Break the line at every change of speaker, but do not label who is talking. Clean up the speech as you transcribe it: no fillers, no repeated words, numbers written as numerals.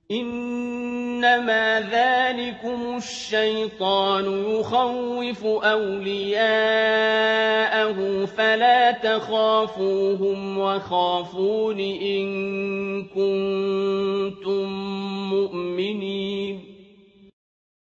إِنَّمَا ذَٰلِكُمُ الشَّيْطَانُ يُخَوِّفُ أَوْلِيَاءَهُ فَلَا تَخَافُوهُمْ وَخَافُونِ إِن كُنتُم